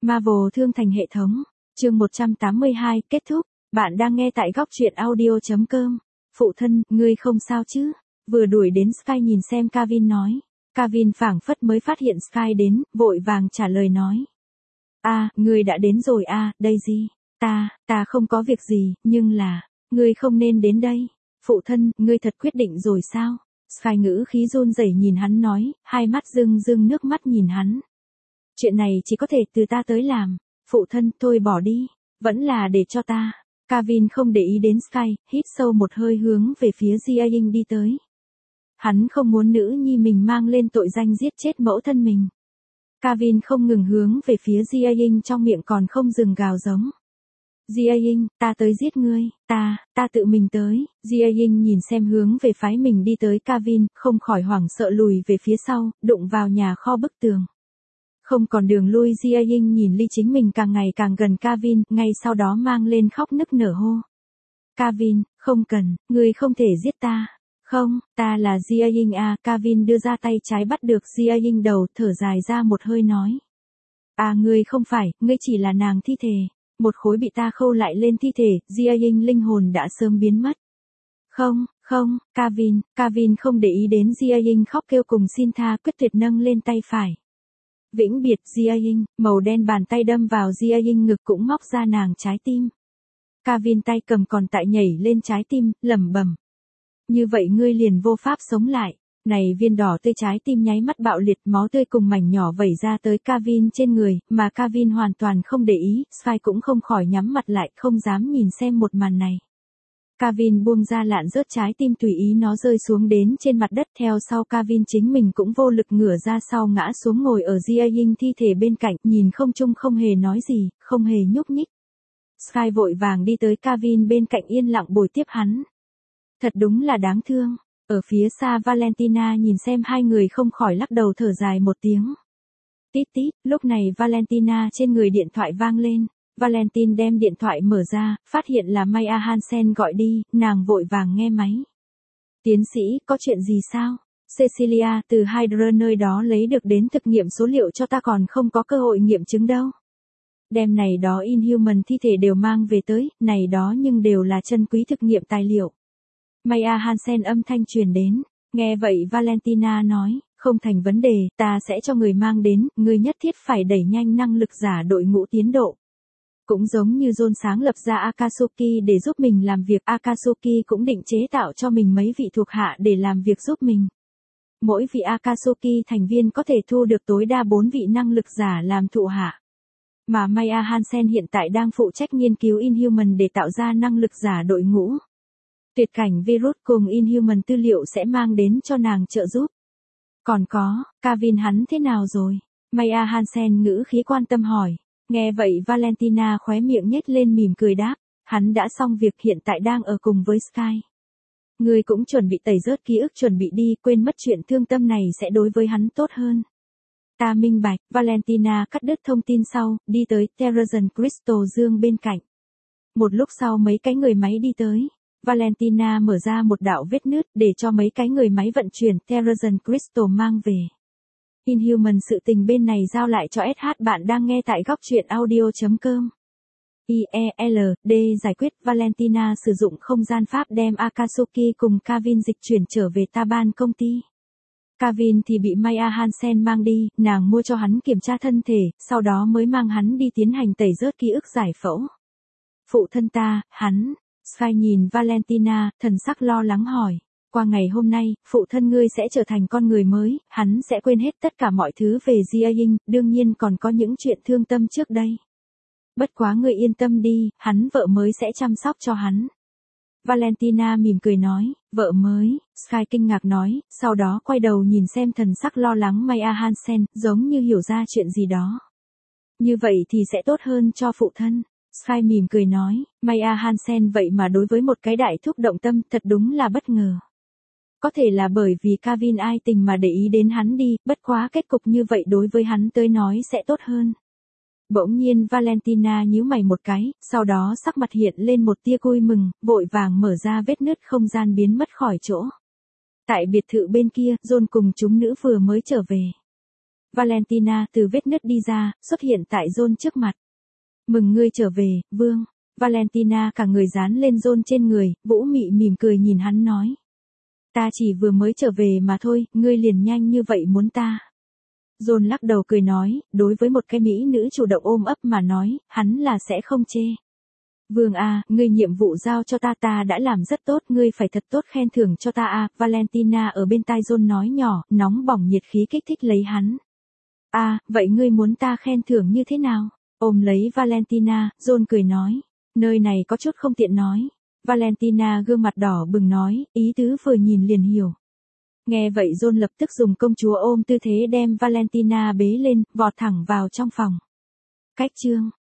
Marvel Thương Thành hệ thống. Chương 182, kết thúc. Bạn đang nghe tại góc truyện audio.com. Phụ thân, ngươi không sao chứ? Vừa đuổi đến Sky nhìn xem Kevin nói. Kevin phảng phất mới phát hiện Sky đến, vội vàng trả lời nói. Ngươi đã đến rồi Daisy. Ta không có việc gì, nhưng là, ngươi không nên đến đây. Phụ thân, ngươi thật quyết định rồi sao? Sky ngữ khí run rẩy nhìn hắn nói, hai mắt rưng rưng nước mắt nhìn hắn. Chuyện này chỉ có thể từ ta tới làm. Phụ thân, thôi bỏ đi. Vẫn là để cho ta. Kevin không để ý đến Sky, hít sâu một hơi hướng về phía Jiaying đi tới. Hắn không muốn nữ nhi mình mang lên tội danh giết chết mẫu thân mình. Kevin không ngừng hướng về phía Jiaying, trong miệng còn không dừng gào giống. Jiaying, ta tới giết ngươi, ta tự mình tới. Jiaying nhìn xem hướng về phái mình đi tới Kevin, không khỏi hoảng sợ lùi về phía sau, đụng vào nhà kho bức tường. Không còn đường lui, Jiaying nhìn ly chính mình càng ngày càng gần Kevin, ngay sau đó mang lên khóc nức nở hô. Kevin, không cần, ngươi không thể giết ta. Không, ta là Jiaying Kevin đưa ra tay trái bắt được Jiaying đầu, thở dài ra một hơi nói. Ngươi không phải, ngươi chỉ là nàng thi thể. Một khối bị ta khâu lại lên thi thể, Jiaying linh hồn đã sớm biến mất. Không, Kevin không để ý đến Jiaying khóc kêu cùng xin tha, quyết tuyệt nâng lên tay phải. Vĩnh biệt Jiaying, màu đen bàn tay đâm vào Jiaying ngực cũng móc ra nàng trái tim. Kevin tay cầm còn tại nhảy lên trái tim, lẩm bẩm. Như vậy ngươi liền vô pháp sống lại. Này viên đỏ tươi trái tim nháy mắt bạo liệt, máu tươi cùng mảnh nhỏ vẩy ra tới Kevin trên người, mà Kevin hoàn toàn không để ý, Sky cũng không khỏi nhắm mặt lại, không dám nhìn xem một màn này. Kevin buông ra lạn rớt trái tim, tùy ý nó rơi xuống đến trên mặt đất, theo sau Kevin chính mình cũng vô lực ngửa ra sau ngã xuống ngồi ở Jiaying thi thể bên cạnh, nhìn không chung không hề nói gì, không hề nhúc nhích. Sky vội vàng đi tới Kevin bên cạnh yên lặng bồi tiếp hắn. Thật đúng là đáng thương. Ở phía xa Valentina nhìn xem hai người không khỏi lắc đầu thở dài một tiếng. Tít tít, lúc này Valentina trên người điện thoại vang lên. Valentine đem điện thoại mở ra, phát hiện là Maya Hansen gọi đi, nàng vội vàng nghe máy. Tiến sĩ, có chuyện gì sao? Cecilia, từ Hydra nơi đó lấy được đến thực nghiệm số liệu cho ta, còn không có cơ hội nghiệm chứng đâu. Đem này đó Inhuman thi thể đều mang về tới, này đó nhưng đều là chân quý thực nghiệm tài liệu. Maya Hansen âm thanh truyền đến, nghe vậy Valentina nói, không thành vấn đề, ta sẽ cho người mang đến, người nhất thiết phải đẩy nhanh năng lực giả đội ngũ tiến độ. Cũng giống như John sáng lập ra Akatsuki để giúp mình làm việc, Akatsuki cũng định chế tạo cho mình mấy vị thuộc hạ để làm việc giúp mình. Mỗi vị Akatsuki thành viên có thể thu được tối đa 4 vị năng lực giả làm thụ hạ. Mà Maya Hansen hiện tại đang phụ trách nghiên cứu Inhuman để tạo ra năng lực giả đội ngũ. Tuyệt cảnh virus cùng Inhuman tư liệu sẽ mang đến cho nàng trợ giúp. Còn có, Kevin hắn thế nào rồi? Maya Hansen ngữ khí quan tâm hỏi. Nghe vậy Valentina khóe miệng nhếch lên mỉm cười đáp. Hắn đã xong việc, hiện tại đang ở cùng với Sky. Ngươi cũng chuẩn bị tẩy rớt ký ức, chuẩn bị đi, quên mất chuyện thương tâm này sẽ đối với hắn tốt hơn. Ta minh bạch. Valentina cắt đứt thông tin sau, đi tới Terrazon Crystal Dương bên cạnh. Một lúc sau mấy cái người máy đi tới. Valentina mở ra một đạo vết nứt để cho mấy cái người máy vận chuyển Terrazon Crystal mang về. Inhuman sự tình bên này giao lại cho SH. Bạn đang nghe tại góc truyện audio.com. IELD giải quyết. Valentina sử dụng không gian pháp đem Akatsuki cùng Kevin dịch chuyển trở về Taban công ty. Kevin thì bị Maya Hansen mang đi, nàng mua cho hắn kiểm tra thân thể, sau đó mới mang hắn đi tiến hành tẩy rớt ký ức giải phẫu. Phụ thân ta, hắn. Sky nhìn Valentina, thần sắc lo lắng hỏi. Qua ngày hôm nay, phụ thân ngươi sẽ trở thành con người mới, hắn sẽ quên hết tất cả mọi thứ về Jiaying, đương nhiên còn có những chuyện thương tâm trước đây. Bất quá ngươi yên tâm đi, hắn vợ mới sẽ chăm sóc cho hắn. Valentina mỉm cười nói, vợ mới, Sky kinh ngạc nói, sau đó quay đầu nhìn xem thần sắc lo lắng Maya Hansen, giống như hiểu ra chuyện gì đó. Như vậy thì sẽ tốt hơn cho phụ thân. Sky mỉm cười nói, Maya Hansen vậy mà đối với một cái đại thúc động tâm, thật đúng là bất ngờ. Có thể là bởi vì Kevin ai tình mà để ý đến hắn đi, bất quá kết cục như vậy đối với hắn tới nói sẽ tốt hơn. Bỗng nhiên Valentina nhíu mày một cái, sau đó sắc mặt hiện lên một tia vui mừng, vội vàng mở ra vết nứt không gian biến mất khỏi chỗ. Tại biệt thự bên kia, John cùng chúng nữ vừa mới trở về. Valentina từ vết nứt đi ra, xuất hiện tại John trước mặt. Mừng ngươi trở về, Vương. Valentina cả người dán lên John trên người, Vũ Mị mỉm cười nhìn hắn nói. Ta chỉ vừa mới trở về mà thôi, ngươi liền nhanh như vậy muốn ta. John lắc đầu cười nói, đối với một cái mỹ nữ chủ động ôm ấp mà nói, hắn là sẽ không chê. Vương à, ngươi nhiệm vụ giao cho ta đã làm rất tốt, ngươi phải thật tốt khen thưởng cho ta à, Valentina ở bên tai John nói nhỏ, nóng bỏng nhiệt khí kích thích lấy hắn. À, vậy ngươi muốn ta khen thưởng như thế nào? Ôm lấy Valentina, John cười nói, nơi này có chút không tiện nói. Valentina gương mặt đỏ bừng nói, ý tứ vừa nhìn liền hiểu. Nghe vậy John lập tức dùng công chúa ôm tư thế đem Valentina bế lên, vọt thẳng vào trong phòng. Cách chương